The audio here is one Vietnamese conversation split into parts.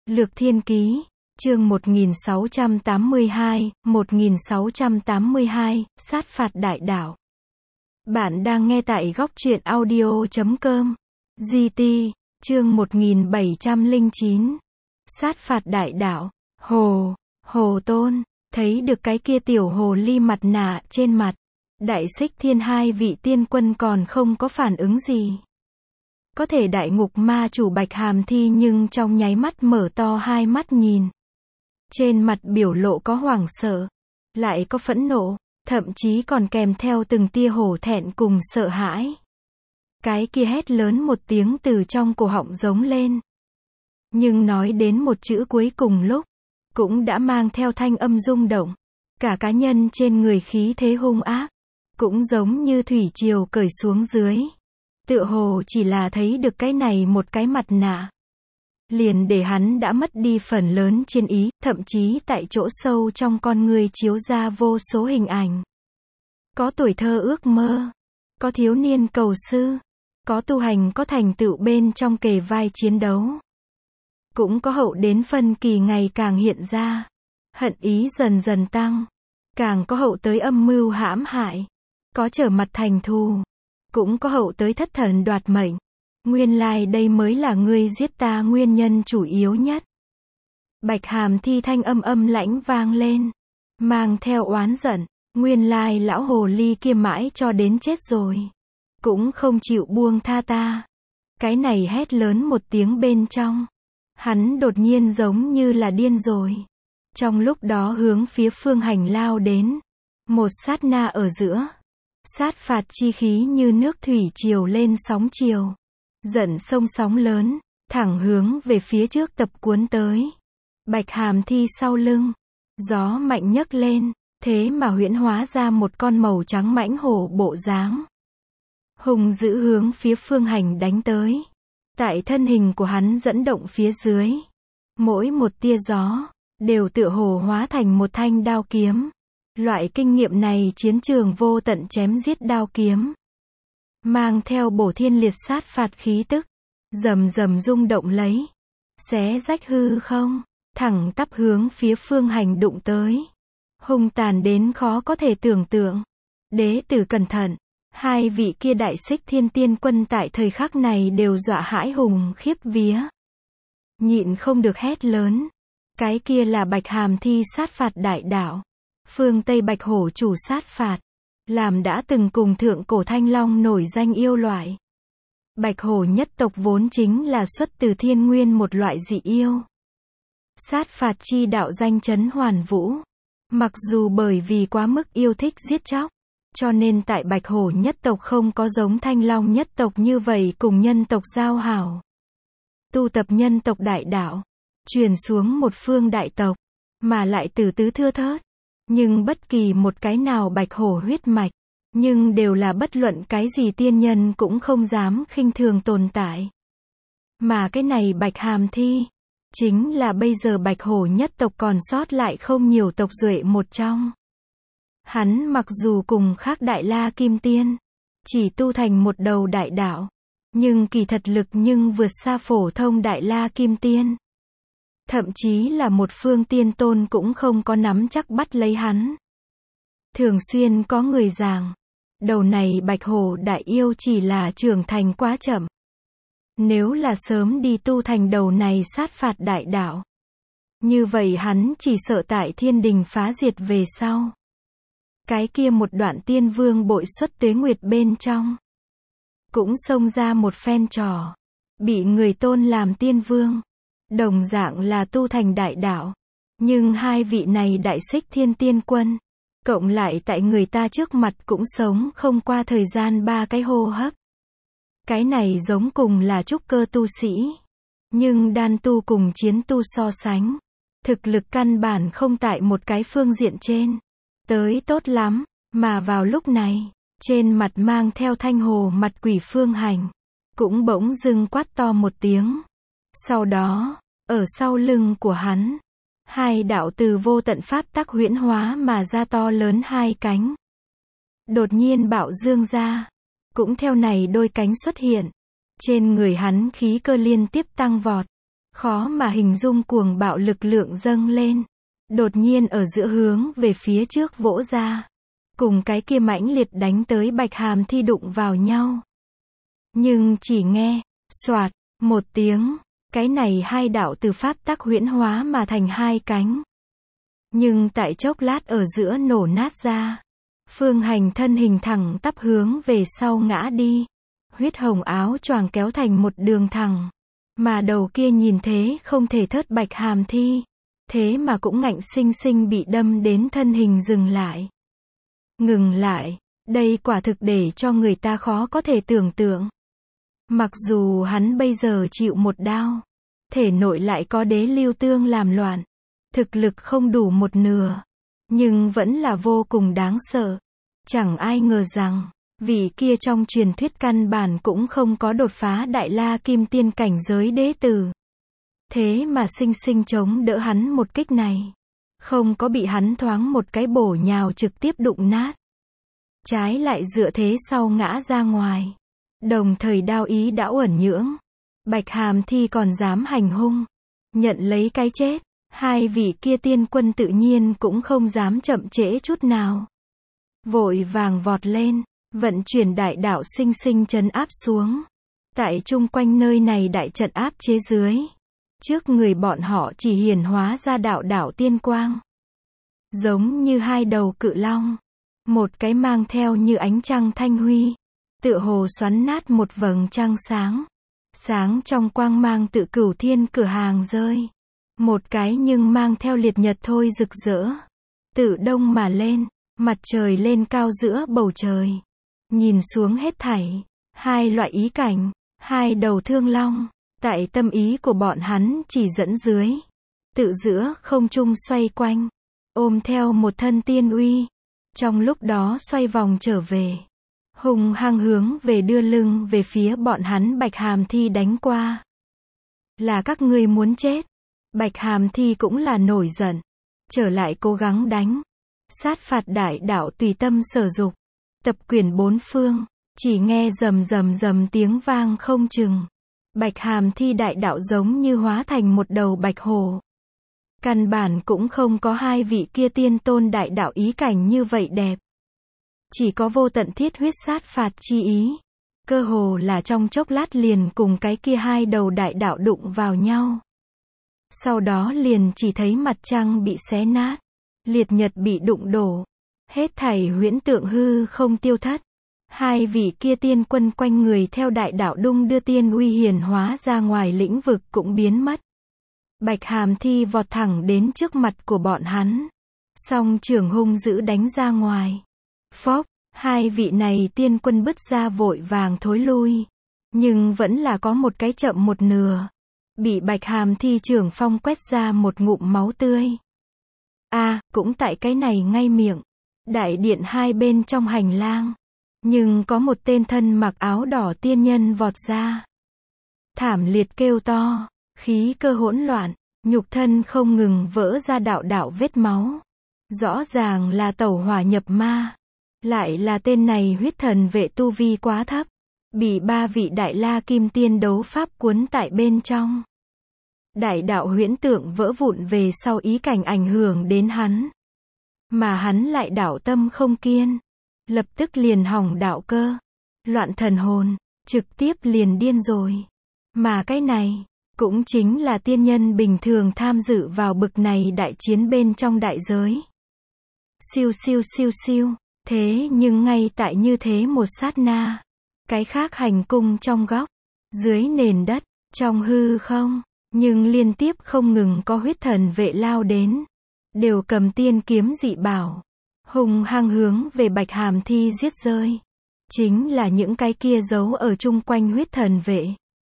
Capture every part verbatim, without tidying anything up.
Lược Thiên Ký, chương một nghìn sáu trăm tám mươi hai, một nghìn sáu trăm tám mươi hai, sát phạt đại đạo. Bạn đang nghe tại góc truyện audio chấm com. giê tê, chương một nghìn bảy trăm lẻ chín. Sát phạt đại đạo. Hồ, Hồ Tôn, thấy được cái kia tiểu hồ ly mặt nạ trên mặt. Đại Xích Thiên hai vị tiên quân còn không có phản ứng gì. Có thể đại ngục ma chủ Bạch Hàm Thi nhưng trong nháy mắt mở to hai mắt nhìn. Trên mặt biểu lộ có hoảng sợ, lại có phẫn nộ, thậm chí còn kèm theo từng tia hổ thẹn cùng sợ hãi. Cái kia hét lớn một tiếng từ trong cổ họng giống lên. Nhưng nói đến một chữ cuối cùng lúc, cũng đã mang theo thanh âm rung động. Cả cá nhân trên người khí thế hung ác, cũng giống như thủy triều cởi xuống dưới. Tựa hồ chỉ là thấy được cái này một cái mặt nạ, liền để hắn đã mất đi phần lớn chiến ý, thậm chí tại chỗ sâu trong con người chiếu ra vô số hình ảnh. Có tuổi thơ ước mơ, có thiếu niên cầu sư, có tu hành có thành tựu bên trong kề vai chiến đấu. Cũng có hậu đến phân kỳ ngày càng hiện ra, hận ý dần dần tăng, càng có hậu tới âm mưu hãm hại, có trở mặt thành thù, cũng có hậu tới thất thần đoạt mệnh. Nguyên lai đây mới là ngươi giết ta nguyên nhân chủ yếu nhất. Bạch Hàm Thi thanh âm âm lãnh vang lên, mang theo oán giận. Nguyên lai lão hồ ly kia mãi cho đến chết rồi, cũng không chịu buông tha ta. Cái này hét lớn một tiếng bên trong, hắn đột nhiên giống như là điên rồi. Trong lúc đó hướng phía Phương Hành lao đến. Một sát na ở giữa, sát phạt chi khí như nước thủy triều lên sóng chiều. Giận sông sóng lớn, thẳng hướng về phía trước tập cuốn tới. Bạch Hàm Thi sau lưng, gió mạnh nhấc lên, thế mà huyễn hóa ra một con màu trắng mãnh hổ bộ dáng. Hùng dữ hướng phía Phương Hành đánh tới. Tại thân hình của hắn dẫn động phía dưới, mỗi một tia gió, đều tựa hồ hóa thành một thanh đao kiếm. Loại kinh nghiệm này chiến trường vô tận chém giết đao kiếm. Mang theo bổ thiên liệt sát phạt khí tức, rầm rầm rung động lấy, xé rách hư không, thẳng tắp hướng phía Phương Hành đụng tới. Hung tàn đến khó có thể tưởng tượng. Đế tử cẩn thận, hai vị kia đại xích thiên tiên quân tại thời khắc này đều dọa hãi hùng khiếp vía. Nhịn không được hét lớn. Cái kia là Bạch Hàm Thi sát phạt đại đạo. Phương Tây Bạch Hổ chủ sát phạt. Làm đã từng cùng thượng cổ thanh long nổi danh yêu loại. Bạch hổ nhất tộc vốn chính là xuất từ thiên nguyên một loại dị yêu. Sát phạt chi đạo danh chấn hoàn vũ. Mặc dù bởi vì quá mức yêu thích giết chóc, cho nên tại Bạch hổ nhất tộc không có giống thanh long nhất tộc như vậy cùng nhân tộc giao hảo. Tu tập nhân tộc đại đạo, truyền xuống một phương đại tộc, mà lại từ tứ thưa thớt. Nhưng bất kỳ một cái nào bạch hổ huyết mạch, nhưng đều là bất luận cái gì tiên nhân cũng không dám khinh thường tồn tại. Mà cái này Bạch Hàm Thi, chính là bây giờ bạch hổ nhất tộc còn sót lại không nhiều tộc duệ một trong. Hắn mặc dù cùng khác Đại La Kim Tiên, chỉ tu thành một đầu đại đạo, nhưng kỳ thật lực nhưng vượt xa phổ thông Đại La Kim Tiên. Thậm chí là một phương tiên tôn cũng không có nắm chắc bắt lấy hắn. Thường xuyên có người giảng, đầu này bạch hổ đại yêu chỉ là trưởng thành quá chậm. Nếu là sớm đi tu thành đầu này sát phạt đại đạo, như vậy hắn chỉ sợ tại thiên đình phá diệt về sau. Cái kia một đoạn tiên vương bội xuất tuế nguyệt bên trong, cũng xông ra một phen trò, bị người tôn làm tiên vương. Đồng dạng là tu thành đại đạo. Nhưng hai vị này đại xích thiên tiên quân, cộng lại tại người ta trước mặt cũng sống không qua thời gian ba cái hô hấp. Cái này giống cùng là trúc cơ tu sĩ. Nhưng đan tu cùng chiến tu so sánh, thực lực căn bản không tại một cái phương diện trên. Tới tốt lắm, mà vào lúc này, trên mặt mang theo thanh hồ mặt quỷ Phương Hành, cũng bỗng dưng quát to một tiếng. Sau đó, ở sau lưng của hắn, hai đạo từ vô tận pháp tắc huyễn hóa mà ra to lớn hai cánh. Đột nhiên bạo dương ra, cũng theo này đôi cánh xuất hiện. Trên người hắn khí cơ liên tiếp tăng vọt, Khó mà hình dung cuồng bạo lực lượng dâng lên. Đột nhiên ở giữa hướng về phía trước vỗ ra. Cùng cái kia mãnh liệt đánh tới Bạch Hàm Thi đụng vào nhau. Nhưng chỉ nghe, soạt, một tiếng, cái này hai đạo từ pháp tắc huyễn hóa mà thành hai cánh. Nhưng tại chốc lát ở giữa nổ nát ra. Phương Hành thân hình thẳng tắp hướng về sau ngã đi. Huyết hồng áo choàng kéo thành một đường thẳng. Mà đầu kia nhìn thế không thể thớt Bạch Hàm Thi. Thế mà cũng ngạnh sinh sinh bị đâm đến thân hình dừng lại. Ngừng lại, đây quả thực để cho người ta khó có thể tưởng tượng. Mặc dù hắn bây giờ chịu một đao, thể nội lại có đế lưu tương làm loạn, thực lực không đủ một nửa, nhưng vẫn là vô cùng đáng sợ. Chẳng ai ngờ rằng, vị kia trong truyền thuyết căn bản cũng không có đột phá đại la kim tiên cảnh giới đế tử. Thế mà sinh sinh chống đỡ hắn một kích này. Không có bị hắn thoáng một cái bổ nhào trực tiếp đụng nát. Trái lại dựa thế sau ngã ra ngoài. Đồng thời đao ý đã uẩn nhưỡng. Bạch Hàm Thi còn dám hành hung. Nhận lấy cái chết. Hai vị kia tiên quân tự nhiên cũng không dám chậm trễ chút nào. Vội vàng vọt lên. Vận chuyển đại đạo sinh sinh trấn áp xuống. Tại chung quanh nơi này đại trận áp chế dưới. Trước người bọn họ chỉ hiển hóa ra đạo đạo tiên quang. Giống như hai đầu cự long. Một cái mang theo như ánh trăng thanh huy. Tựa hồ xoắn nát một vầng trăng sáng. Sáng trong quang mang tự cửu thiên cửa hàng rơi. Một cái nhưng mang theo liệt nhật thôi rực rỡ. Tự đông mà lên. Mặt trời lên cao giữa bầu trời. Nhìn xuống hết thảy. Hai loại ý cảnh. Hai đầu thương long. Tại tâm ý của bọn hắn chỉ dẫn dưới. Tự giữa không trung xoay quanh. Ôm theo một thân tiên uy. Trong lúc đó xoay vòng trở về. Hùng hăng hướng về đưa lưng về phía bọn hắn Bạch Hàm Thi đánh qua. Là các ngươi muốn chết. Bạch Hàm Thi cũng là nổi giận. Trở lại cố gắng đánh. Sát phạt đại đạo tùy tâm sở dục. Tập quyền bốn phương. Chỉ nghe rầm rầm rầm tiếng vang không chừng. Bạch Hàm Thi đại đạo giống như hóa thành một đầu bạch hổ. Căn bản cũng không có hai vị kia tiên tôn đại đạo ý cảnh như vậy đẹp. Chỉ có vô tận thiết huyết sát phạt chi ý. Cơ hồ là trong chốc lát liền cùng cái kia hai đầu đại đạo đụng vào nhau. Sau đó liền chỉ thấy mặt trăng bị xé nát. Liệt nhật bị đụng đổ. Hết thảy huyễn tượng hư không tiêu thất. Hai vị kia tiên quân quanh người theo đại đạo đung đưa tiên uy hiển hóa ra ngoài lĩnh vực cũng biến mất. Bạch Hàm Thi vọt thẳng đến trước mặt của bọn hắn. Song trường hung dữ đánh ra ngoài. Phốc, hai vị này tiên quân bứt ra vội vàng thối lui. Nhưng vẫn là có một cái chậm một nửa. Bị Bạch Hàm Thi trường phong quét ra một ngụm máu tươi. A, à, cũng tại cái này ngay miệng. Đại điện hai bên trong hành lang. Nhưng có một tên thân mặc áo đỏ tiên nhân vọt ra. Thảm liệt kêu to, khí cơ hỗn loạn, nhục thân không ngừng vỡ ra đạo đạo vết máu. Rõ ràng là tẩu hỏa nhập ma. Lại là tên này huyết thần vệ tu vi quá thấp. Bị ba vị đại la kim tiên đấu pháp cuốn tại bên trong. Đại đạo huyễn tượng vỡ vụn về sau ý cảnh ảnh hưởng đến hắn. Mà hắn lại đạo tâm không kiên. Lập tức liền hỏng đạo cơ. Loạn thần hồn. Trực tiếp liền điên rồi. Mà cái này, cũng chính là tiên nhân bình thường tham dự vào bực này đại chiến bên trong đại giới. Siêu siêu siêu siêu. Thế nhưng ngay tại như thế một sát na. Cái khác hành cung trong góc. Dưới nền đất. Trong hư không. Nhưng liên tiếp không ngừng có huyết thần vệ lao đến. Đều cầm tiên kiếm dị bảo. Hùng hăng hướng về Bạch Hàm Thi giết rơi. Chính là những cái kia giấu ở chung quanh huyết thần vệ.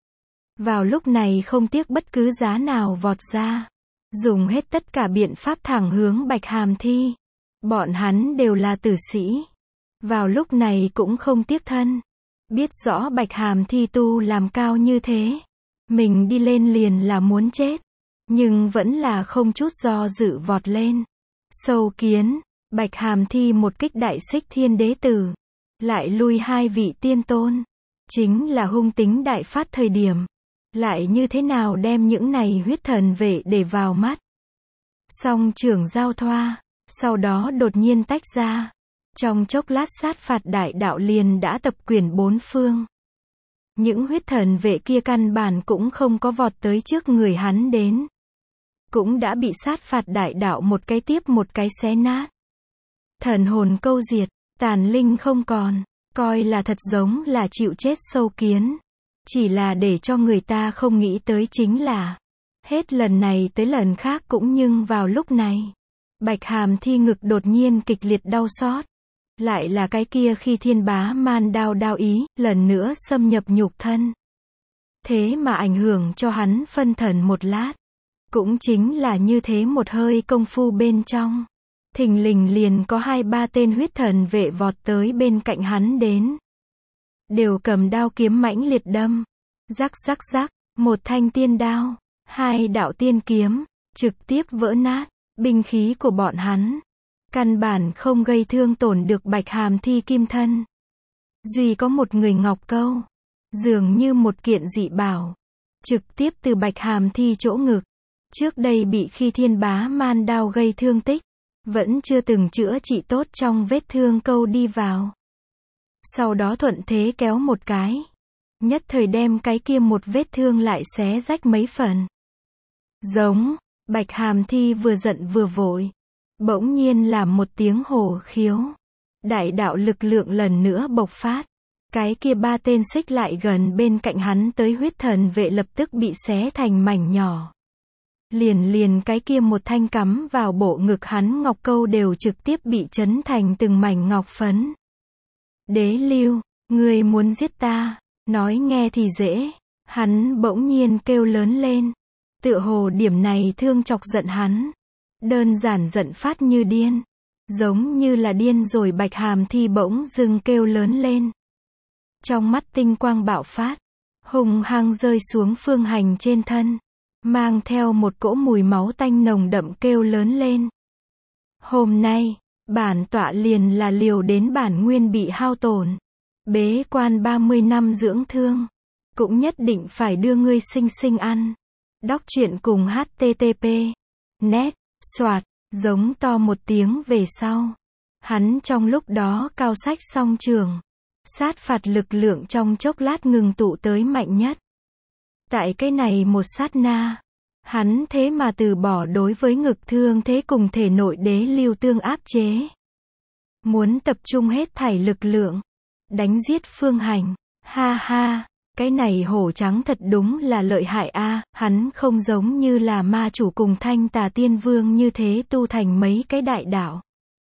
Vào lúc này không tiếc bất cứ giá nào vọt ra. Dùng hết tất cả biện pháp thẳng hướng Bạch Hàm Thi. Bọn hắn đều là tử sĩ. Vào lúc này cũng không tiếc thân. Biết rõ Bạch Hàm Thi tu làm cao như thế. Mình đi lên liền là muốn chết. Nhưng vẫn là không chút do dự vọt lên. Sâu kiến. Bạch Hàm Thi một kích đại xích thiên đế tử. Lại lui hai vị tiên tôn. Chính là hung tính đại phát thời điểm. lại như thế nào đem những này huyết thần vệ để vào mắt. Song trưởng giao thoa, sau đó đột nhiên tách ra. Trong chốc lát sát phạt đại đạo liền đã tập quyền bốn phương. Những huyết thần vệ kia căn bản cũng không có vọt tới trước người hắn đến. Cũng đã bị sát phạt đại đạo một cái tiếp một cái xé nát. Thần hồn câu diệt, tàn linh không còn, coi là thật giống là chịu chết sâu kiến. Chỉ là để cho người ta không nghĩ tới chính là, hết lần này tới lần khác cũng nhưng vào lúc này, Bạch Hàm Thi ngực đột nhiên kịch liệt đau xót. Lại là cái kia khi thiên bá man đao đao ý, lần nữa xâm nhập nhục thân. Thế mà ảnh hưởng cho hắn phân thần một lát. Cũng chính là như thế một hơi công phu bên trong. Thình lình liền có hai ba tên huyết thần vệ vọt tới bên cạnh hắn đến. Đều cầm đao kiếm mãnh liệt đâm. Rắc rắc rắc, một thanh tiên đao, hai đạo tiên kiếm, trực tiếp vỡ nát, binh khí của bọn hắn. Căn bản không gây thương tổn được Bạch Hàm Thi kim thân. Duy có một người ngọc câu, dường như một kiện dị bảo, trực tiếp từ Bạch Hàm Thi chỗ ngực. Trước đây bị khi thiên bá man đao gây thương tích, vẫn chưa từng chữa trị tốt trong vết thương câu đi vào. Sau đó thuận thế kéo một cái, nhất thời đem cái kia một vết thương lại xé rách mấy phần. Giống, Bạch Hàm Thi vừa giận vừa vội. Bỗng nhiên làm một tiếng hổ khiếu. Đại đạo lực lượng lần nữa bộc phát. Cái kia ba tên xích lại gần bên cạnh hắn tới huyết thần vệ lập tức bị xé thành mảnh nhỏ. Liền liền cái kia một thanh cắm vào bộ ngực hắn ngọc câu đều trực tiếp bị chấn thành từng mảnh ngọc phấn. Đế Lưu, ngươi muốn giết ta, nói nghe thì dễ. Hắn bỗng nhiên kêu lớn lên. Tựa hồ điểm này thương chọc giận hắn. Đơn giản giận phát như điên. Giống như là điên rồi Bạch Hàm Thi bỗng dưng kêu lớn lên. Trong mắt tinh quang bạo phát. Hùng hăng rơi xuống Phương Hành trên thân. Mang theo một cỗ mùi máu tanh nồng đậm kêu lớn lên. Hôm nay, bản tọa liền là liều đến bản nguyên bị hao tổn. Bế quan ba mươi năm dưỡng thương. Cũng nhất định phải đưa ngươi sinh sinh ăn. Đọc truyện cùng hát tê tê pê. Net. Soạt, giống to một tiếng về sau. Hắn trong lúc đó cao sách song trường. Sát phạt lực lượng trong chốc lát ngừng tụ tới mạnh nhất. Tại cái này một sát na. Hắn thế mà từ bỏ đối với ngực thương thế cùng thể nội đế lưu tương áp chế. Muốn tập trung hết thảy lực lượng. Đánh giết Phương Hành. Ha ha. Cái này hổ trắng thật đúng là lợi hại a, à, hắn không giống như là ma chủ cùng Thanh Tà Tiên Vương như thế tu thành mấy cái đại đạo.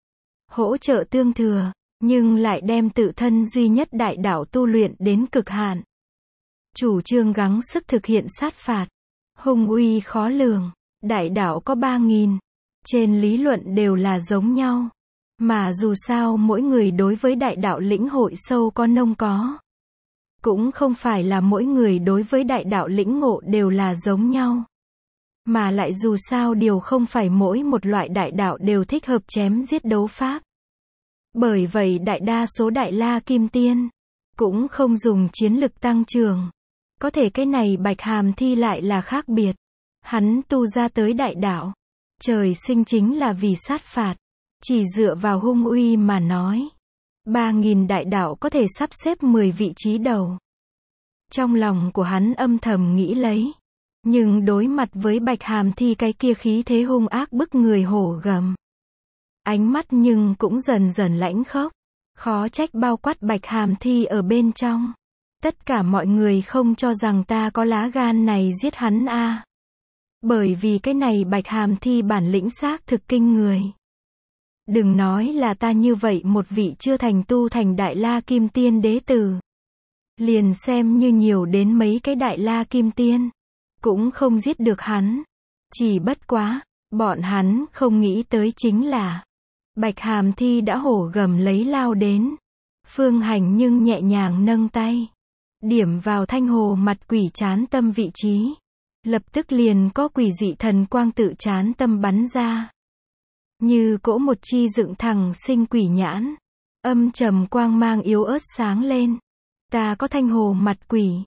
Hỗ trợ tương thừa, nhưng lại đem tự thân duy nhất đại đạo tu luyện đến cực hạn. Chủ trương gắng sức thực hiện sát phạt, hung uy khó lường, đại đạo có ba nghìn, trên lý luận đều là giống nhau. Mà dù sao mỗi người đối với đại đạo lĩnh hội sâu có nông có. Cũng không phải là mỗi người đối với đại đạo lĩnh ngộ đều là giống nhau. Mà lại dù sao điều không phải mỗi một loại đại đạo đều thích hợp chém giết đấu pháp. Bởi vậy đại đa số đại la kim tiên cũng không dùng chiến lực tăng trưởng. Có thể cái này Bạch Hàm Thi lại là khác biệt. Hắn tu ra tới đại đạo. Trời sinh chính là vì sát phạt. Chỉ dựa vào hung uy mà nói. Ba nghìn đại đạo có thể sắp xếp mười vị trí đầu. Trong lòng của hắn âm thầm nghĩ lấy. Nhưng đối mặt với Bạch Hàm Thi cái kia khí thế hung ác bức người hổ gầm. Ánh mắt nhưng cũng dần dần lãnh khốc. Khó trách bao quát Bạch Hàm Thi ở bên trong. Tất cả mọi người không cho rằng ta có lá gan này giết hắn a. À. Bởi vì cái này Bạch Hàm Thi bản lĩnh xác thực kinh người. Đừng nói là ta như vậy một vị chưa thành tu thành đại la kim tiên đế tử. Liền xem như nhiều đến mấy cái đại la kim tiên. Cũng không giết được hắn. Chỉ bất quá, bọn hắn không nghĩ tới chính là. Bạch Hàm Thi đã hổ gầm lấy lao đến. Phương Hành nhưng nhẹ nhàng nâng tay. Điểm vào thanh hồ mặt quỷ chán tâm vị trí. Lập tức liền có quỷ dị thần quang tự chán tâm bắn ra. Như cỗ một chi dựng thẳng sinh quỷ nhãn. Âm trầm quang mang yếu ớt sáng lên. Ta có thanh hồ mặt quỷ.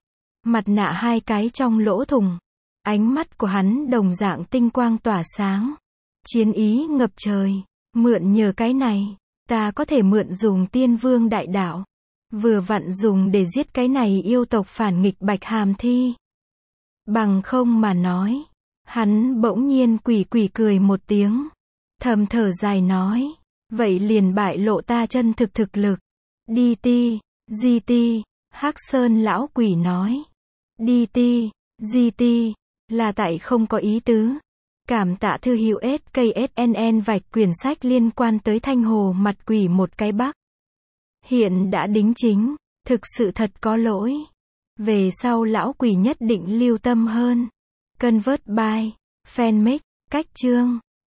Mặt nạ hai cái trong lỗ thủng. Ánh mắt của hắn đồng dạng tinh quang tỏa sáng. Chiến ý ngập trời. Mượn nhờ cái này, ta có thể mượn dùng tiên vương đại đạo. Vừa vặn dùng để giết cái này yêu tộc phản nghịch Bạch Hàm Thi. Bằng không mà nói. Hắn bỗng nhiên quỷ quỷ cười một tiếng. Thầm thở dài nói. Vậy liền bại lộ ta chân thực thực lực. Đi ti, di ti, Hắc Sơn lão quỷ nói. Đi ti, di ti, là tại không có ý tứ. Cảm tạ thư hữu ét ca ét en en vạch quyển sách liên quan tới Thanh Hồ mặt quỷ một cái bắc. Hiện đã đính chính, thực sự thật có lỗi. Về sau lão quỷ nhất định lưu tâm hơn. Convert by, fanmake, cách chương.